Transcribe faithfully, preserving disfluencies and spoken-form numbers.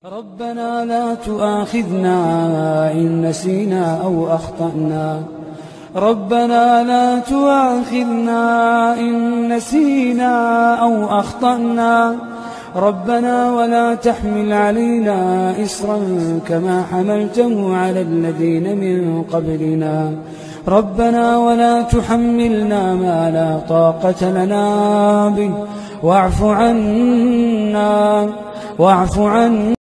ربنا لا تؤاخذنا إن نسينا أو أخطأنا ربنا لا تؤاخذنا إن نسينا أو أخطأنا ربنا ولا تحمل علينا إصرا كما حملته على الذين من قبلنا ربنا ولا تحملنا ما لا طاقة لنا به واعف عنا واعف عنا